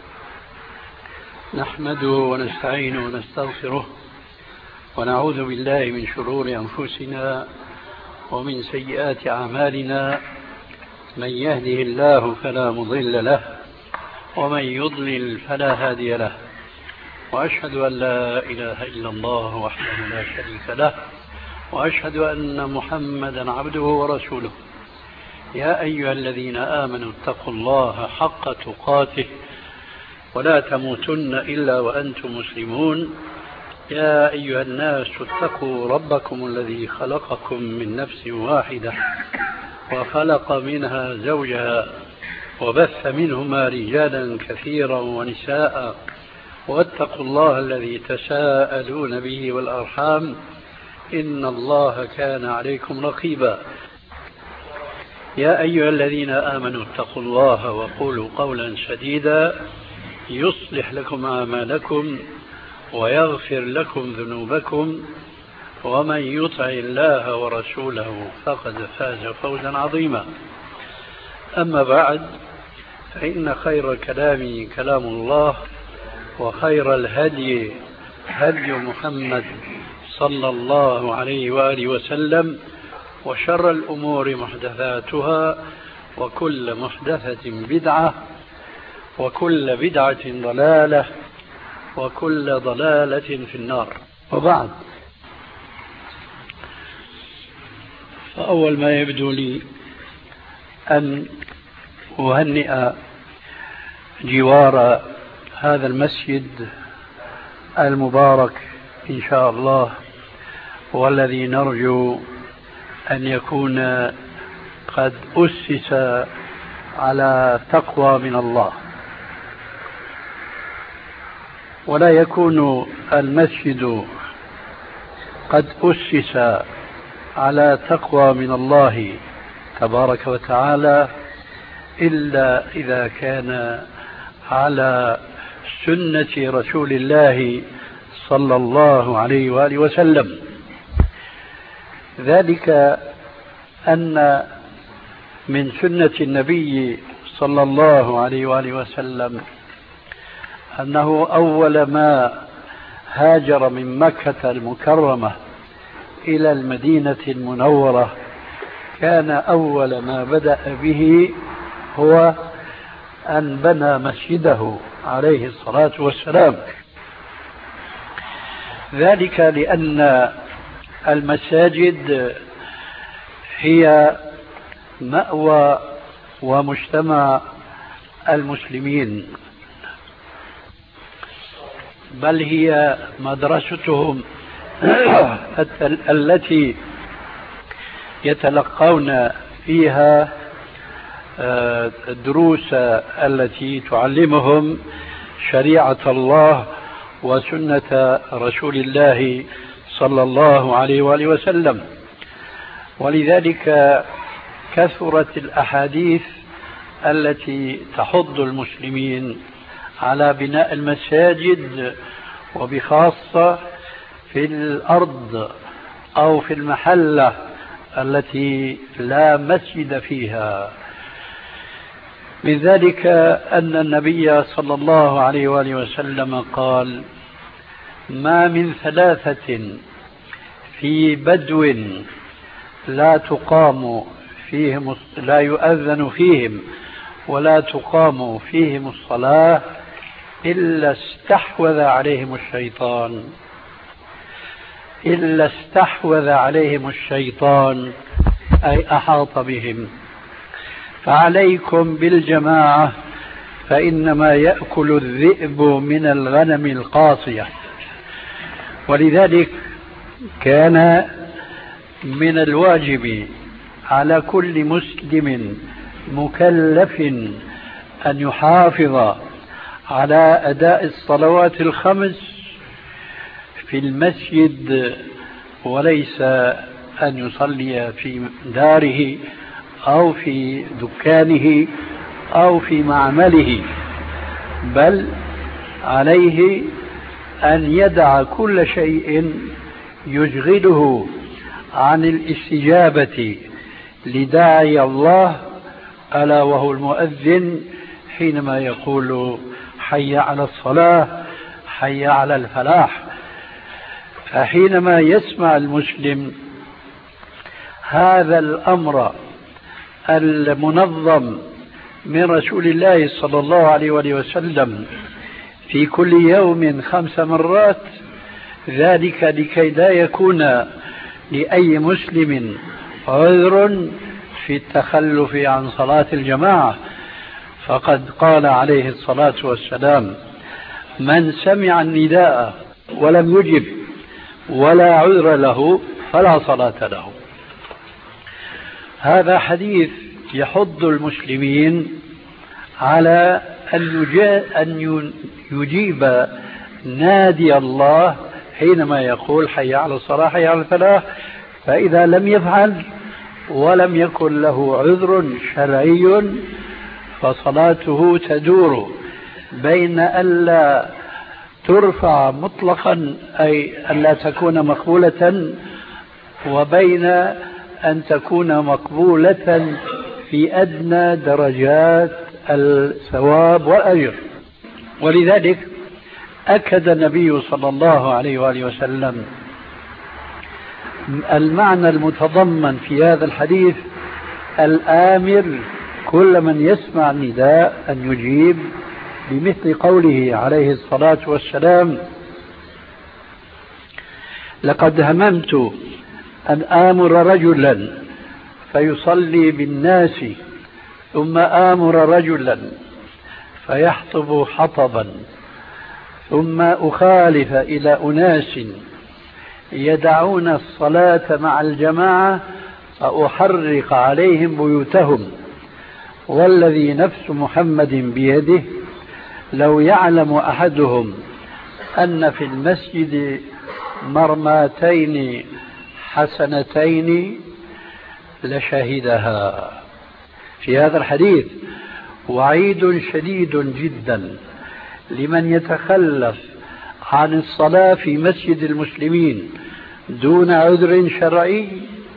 نحمده ونستعينه ونستغفره ونعوذ بالله من شرور أنفسنا ومن سيئات أعمالنا. من يهده الله فلا مضل له ومن يضلل فلا هادي له، وأشهد أن لا إله إلا الله وحده لا شريك له، وأشهد أن محمدا عبده ورسوله. يا أيها الذين آمنوا اتقوا الله حق تقاته ولا تموتن إلا وأنتم مسلمون. يا أيها الناس اتقوا ربكم الذي خلقكم من نفس واحدة وخلق منها زوجها وبث منهما رجالا كثيرا ونساء، واتقوا الله الذي تساءلون به والأرحام إن الله كان عليكم رقيبا. يا أيها الذين آمنوا اتقوا الله وقولوا قولا سديدا يصلح لكم أعمالكم ويغفر لكم ذنوبكم، ومن يطع الله ورسوله فقد فاز فوزا عظيما. أما بعد، فإن خير الكلام كلام الله، وخير الهدي هدي محمد صلى الله عليه وآله وسلم، وشر الأمور محدثاتها، وكل محدثة بدعة، وكل بدعة ضلالة، وكل ضلالة في النار. وبعد، فأول ما يبدو لي أن أهنئ جوار هذا المسجد المبارك إن شاء الله، والذي نرجو أن يكون قد أسس على تقوى من الله، ولا يكون المسجد قد أسس على تقوى من الله تبارك وتعالى إلا إذا كان على سنة رسول الله صلى الله عليه وآله وسلم. ذلك أن من سنة النبي صلى الله عليه وآله وسلم أنه أول ما هاجر من مكة المكرمة إلى المدينة المنورة كان أول ما بدأ به هو أن بنى مسجده عليه الصلاة والسلام. ذلك لأن المساجد هي مأوى ومجتمع المسلمين، بل هي مدرستهم التي يتلقون فيها الدروس التي تعلمهم شريعة الله وسنة رسول الله صلى الله عليه وآله وسلم. ولذلك كثرت الأحاديث التي تحض المسلمين على بناء المساجد، وبخاصة في الأرض أو في المحلة التي لا مسجد فيها. من ذلك أن النبي صلى الله عليه وآله وسلم قال: ما من ثلاثة في بدو لا يؤذن فيهم ولا تقام فيهم الصلاة إلا استحوذ عليهم الشيطان أي أحاط بهم. فعليكم بالجماعة فإنما يأكل الذئب من الغنم القاصية. ولذلك كان من الواجب على كل مسلم مكلف أن يحافظ على أداء الصلوات الخمس في المسجد، وليس أن يصلي في داره أو في دكانه أو في معمله، بل عليه أن يدع كل شيء يشغله عن الاستجابة لداعي الله، ألا وهو المؤذن، حينما يقول: حي على الصلاة، حي على الفلاح. فحينما يسمع المسلم هذا الأمر المنظم من رسول الله صلى الله عليه وسلم في كل يوم 5 مرات، ذلك لكي لا يكون لأي مسلم عذر في التخلف عن صلاة الجماعة. فقد قال عليه الصلاة والسلام: من سمع النداء ولم يجب ولا عذر له فلا صلاة له. هذا حديث يحض المسلمين على أن يجيب نادي الله حينما يقول: حي على الصلاة، حي على الفلاح. فإذا لم يفعل ولم يكن له عذر شرعي فصلاته تدور بين ألا ترفع مطلقا، أي ألا تكون مقبولة، وبين أن تكون مقبولة في أدنى درجات الثواب والأجر. ولذلك أكد النبي صلى الله عليه وآله وسلم المعنى المتضمن في هذا الحديث، الآمر كل من يسمع النداء أن يجيب، بمثل قوله عليه الصلاة والسلام: لقد هممت أن آمر رجلا فيصلي بالناس، ثم آمر رجلا فيحطب حطبا، ثم أخالف إلى أناس يدعون الصلاة مع الجماعة فأحرق عليهم بيوتهم، والذي نفس محمد بيده لو يعلم أحدهم أن في المسجد مرماتين حسنتين لشهدها. في هذا الحديث وعيد شديد جدا لمن يتخلف عن الصلاة في مسجد المسلمين دون عذر شرعي،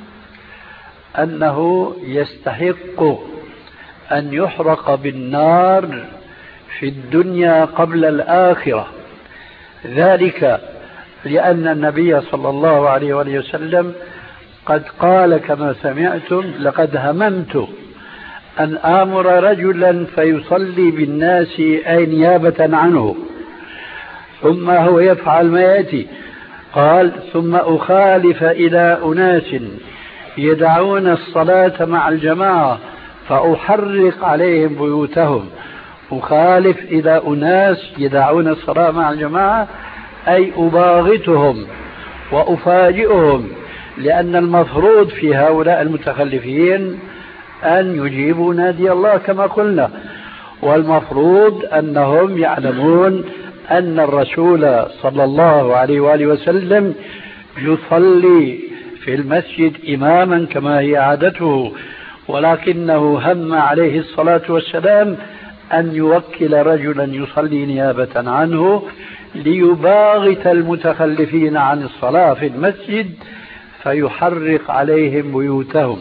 أنه يستحق أن يحرق بالنار في الدنيا قبل الآخرة. ذلك لأن النبي صلى الله عليه وسلم قد قال كما سمعتم: لقد هممت أن آمر رجلا فيصلي بالناس أي نيابة عنه، ثم هو يفعل ما يأتي. قال: ثم أخالف إلى أناس يدعون الصلاة مع الجماعة فأحرق عليهم بيوتهم. أخالف إلى أناس يدعون الصلاة مع الجماعة أي أباغتهم وأفاجئهم، لأن المفروض في هؤلاء المتخلفين أن يجيبوا نادي الله كما قلنا. والمفروض أنهم يعلمون أن الرسول صلى الله عليه وآله وسلم يصلي في المسجد إماما كما هي عادته، ولكنه هم عليه الصلاة والسلام أن يوكل رجلا يصلي نيابة عنه ليباغت المتخلفين عن الصلاة في المسجد فيحرق عليهم بيوتهم.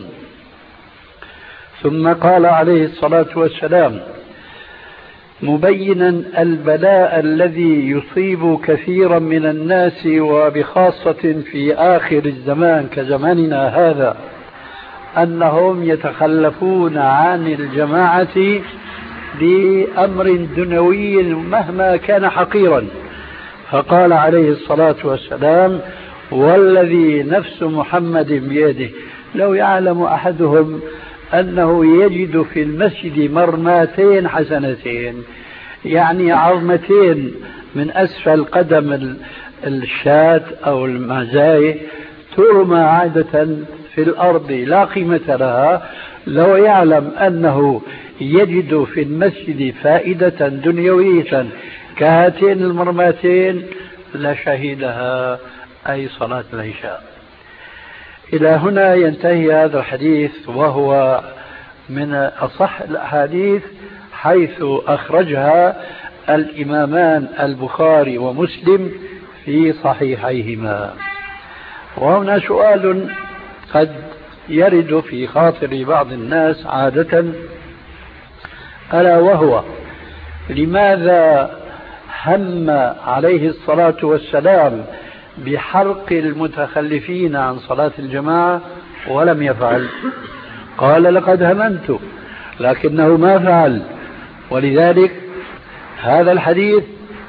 ثم قال عليه الصلاة والسلام مبينا البلاء الذي يصيب كثيرا من الناس وبخاصة في آخر الزمان كزماننا هذا، أنهم يتخلفون عن الجماعة لأمر دنيوي مهما كان حقيرا. فقال عليه الصلاة والسلام والذي نفس محمد بيده لو يعلم أحدهم أنه يجد في المسجد مرماتين حسنتين، يعني عظمتين من أسفل قدم الشاة أو المعزاية ترمى عادة في الأرض لا قيمة لها، لو يعلم أنه يجد في المسجد فائدة دنيوية كهاتين المرماتين لشهدها، أي صلاة العشاء. إلى هنا ينتهي هذا الحديث، وهو من أصح الأحاديث حيث أخرجها الإمامان البخاري ومسلم في صحيحيهما. وهنا سؤال قد يرد في خاطر بعض الناس عادة، ألا وهو لماذا هم عليه الصلاة والسلام بحرق المتخلفين عن صلاة الجماعة ولم يفعل؟ قال لقد هممت لكنه ما فعل. ولذلك هذا الحديث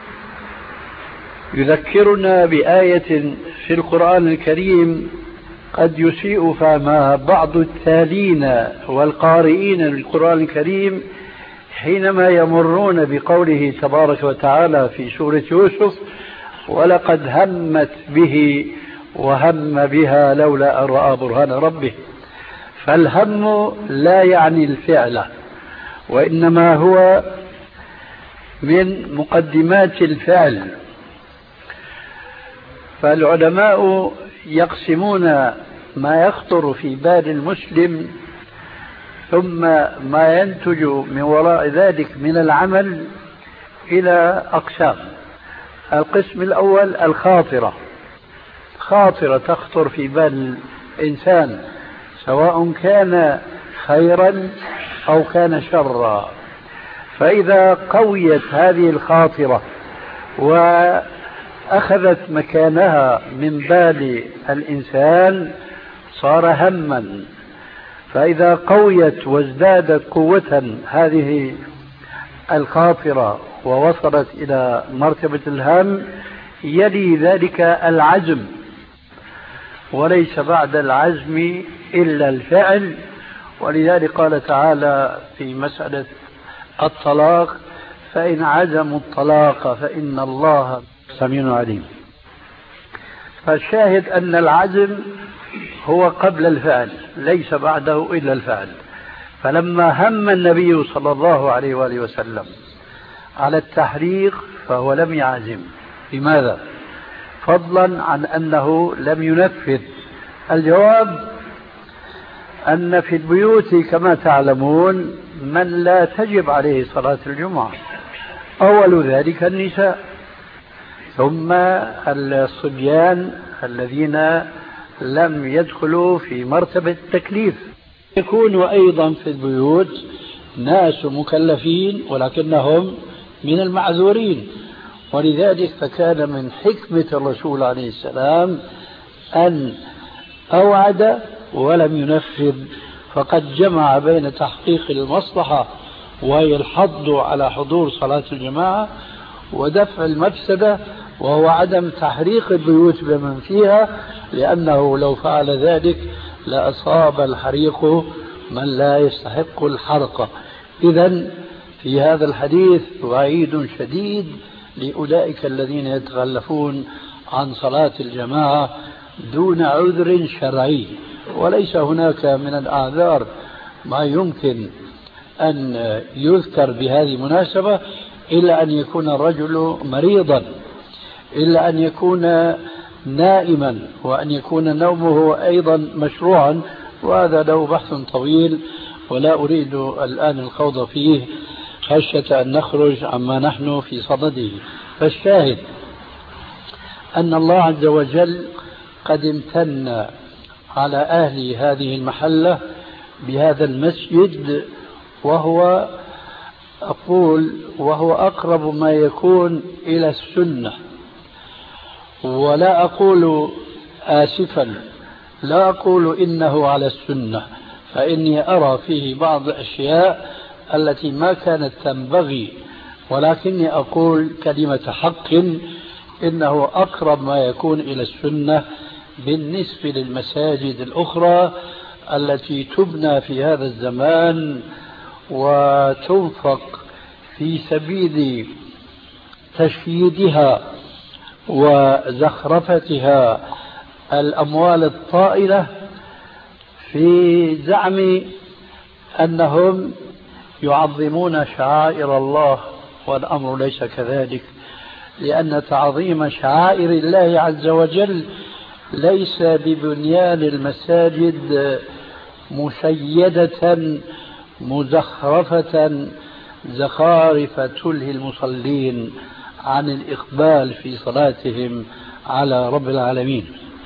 يذكرنا بآية في القرآن الكريم قد يسيء فهمها بعض التالين والقارئين للقرآن الكريم حينما يمرون بقوله تبارك وتعالى في سورة يوسف ولقد همت به وهم بها لولا أن رأى برهان ربه. فالهم لا يعني الفعل، وإنما هو من مقدمات الفعل. فالعلماء يقسمون ما يخطر في بال المسلم ثم ما ينتج من وراء ذلك من العمل إلى أقسام. القسم الأول الخاطرة، خاطرة تخطر في بال الإنسان سواء كان خيرا أو كان شرا، فإذا قويت هذه الخاطرة وأخذت مكانها من بال الإنسان صار هما. فإذا قويت وازدادت قوة هذه الخاطرة ووصلت إلى مرتبة الهم يلي ذلك العزم، وليس بعد العزم إلا الفعل. ولذلك قال تعالى في مسألة الطلاق فإن عزموا الطلاق فإن الله سميع عليم. فالشاهد أن العزم هو قبل الفعل ليس بعده إلا الفعل. فلما هم النبي صلى الله عليه وآله وسلم على التحريق فهو لم يعزم. لماذا؟ فضلا عن أنه لم ينفذ. الجواب أن في البيوت كما تعلمون من لا تجب عليه صلاة الجمعة، أول ذلك النساء، ثم الصبيان الذين لم يدخلوا في مرتبة التكليف. يكون أيضا في البيوت ناس مكلفين ولكنهم من المعذورين. ولذلك فكان من حكمة الرسول عليه السلام أن أوعد ولم ينفذ، فقد جمع بين تحقيق المصلحة وهي الحض على حضور صلاة الجماعة ودفع المفسدة وهو عدم تحريق البيوت بمن فيها، لأنه لو فعل ذلك لأصاب الحريق من لا يستحق الحرق. إذن في هذا الحديث وعيد شديد لأولئك الذين يتخلفون عن صلاة الجماعة دون عذر شرعي. وليس هناك من الأعذار ما يمكن أن يذكر بهذه المناسبة إلا أن يكون الرجل مريضا، إلا أن يكون نائما، وأن يكون نومه أيضا مشروعا، وهذا له بحث طويل ولا أريد الآن الخوض فيه خشية أن نخرج عما نحن في صدده. فالشاهد أن الله عز وجل قد امتن على أهل هذه المحلة بهذا المسجد، وهو أقرب ما يكون إلى السنة. ولا أقول آسفا، لا أقول إنه على السنة، فإني أرى فيه بعض الأشياء التي ما كانت تنبغي، ولكني أقول كلمة حق إنه أقرب ما يكون إلى السنة بالنسبة للمساجد الأخرى التي تبنى في هذا الزمان وتنفق في سبيل تشييدها وزخرفتها الأموال الطائلة في زعم أنهم يعظمون شعائر الله، والأمر ليس كذلك، لأن تعظيم شعائر الله عز وجل ليس ببنيان المساجد مسيدة مزخرفة زخارف تلهي المصلين عن الإقبال في صلاتهم على رب العالمين.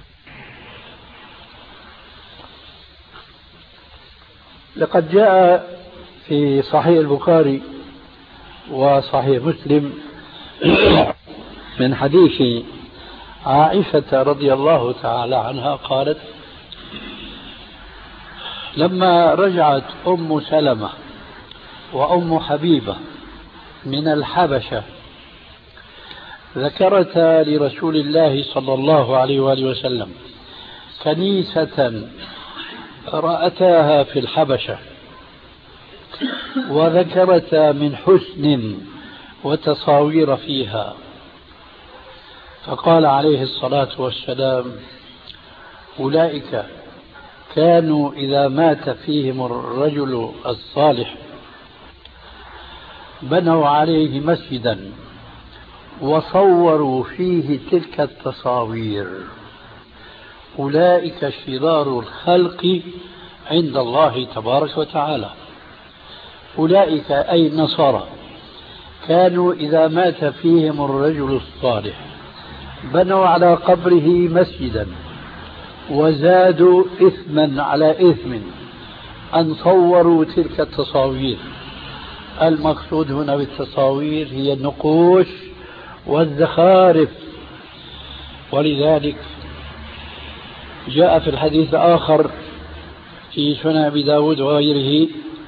لقد جاء في صحيح البخاري وصحيح مسلم من حديث عائشة رضي الله تعالى عنها قالت: لما رجعت أم سلمة وأم حبيبة من الحبشة ذكرتا لرسول الله صلى الله عليه وآله وسلم كنيسة رأتاها في الحبشة، وذكرتا من حسن وتصاوير فيها، فقال عليه الصلاة والسلام: أولئك كانوا إذا مات فيهم الرجل الصالح بنوا عليه مسجدا وصوروا فيه تلك التصاوير، أولئك شرار الخلق عند الله تبارك وتعالى. أولئك أي النصارى كانوا إذا مات فيهم الرجل الصالح بنوا على قبره مسجدا وزادوا إثما على إثم أن صوروا تلك التصاوير. المقصود هنا بالتصاوير هي النقوش والزخارف. ولذلك جاء في الحديث الآخر في سنن أبي داود وغيره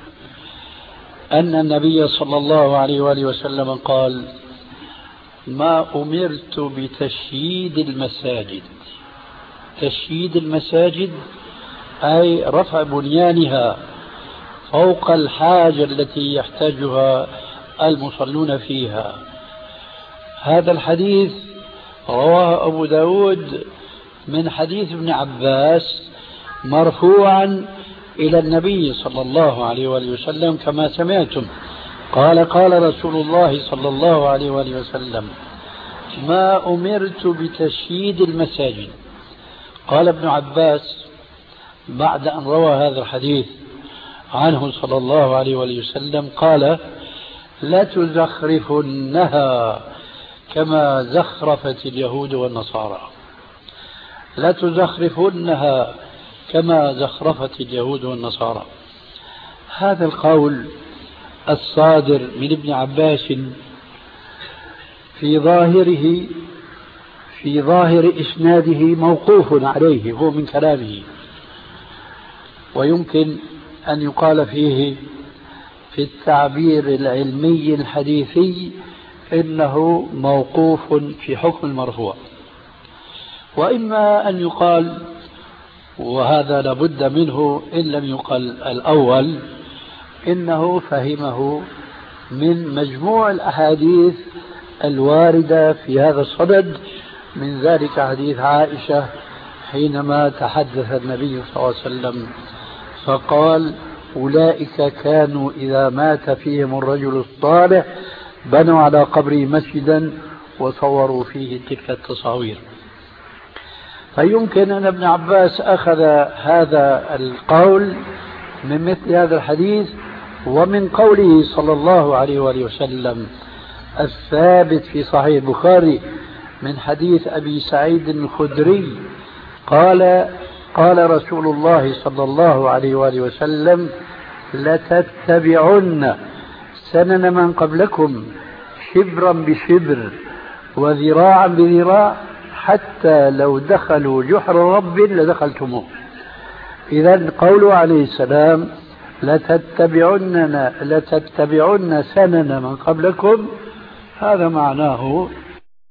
أن النبي صلى الله عليه وآله وسلم قال: ما أمرت بتشييد المساجد. تشييد المساجد أي رفع بنيانها فوق الحاجة التي يحتاجها المصلون فيها. هذا الحديث رواه أبو داود من حديث ابن عباس مرفوعا إلى النبي صلى الله عليه وآله وسلم كما سمعتم. قال رسول الله صلى الله عليه وآله وسلم: ما أمرت بتشييد المساجد. قال ابن عباس بعد أن روى هذا الحديث عنه صلى الله عليه وآله وسلم قال: لتزخرفنها كما زخرفت اليهود والنصارى. لتزخرفنها كما زخرفت اليهود والنصارى. هذا القول الصادر من ابن عباس في ظاهر إسناده موقوف عليه، هو من كلامه، ويمكن أن يقال فيه في التعبير العلمي الحديثي إنه موقوف في حكم المرفوع. وإما أن يقال، وهذا لابد منه إن لم يقل الأول، إنه فهمه من مجموع الأحاديث الواردة في هذا الصدد، من ذلك حديث عائشة حينما تحدث النبي صلى الله عليه وسلم فقال: أولئك كانوا إذا مات فيهم الرجل الصالح بنوا على قبره مسجدا وصوروا فيه تلك التصاوير. فيمكن أن ابن عباس أخذ هذا القول من مثل هذا الحديث ومن قوله صلى الله عليه وآله وسلم الثابت في صحيح البخاري من حديث أبي سعيد الخدري قال رسول الله صلى الله عليه وآله وسلم لتتبعن سنن من قبلكم شبرا بشبر وذراعا بذراع حتى لو دخلوا جحر رب لدخلتموه. إذن قوله عليه السلام لتتبعن سنن من قبلكم هذا معناه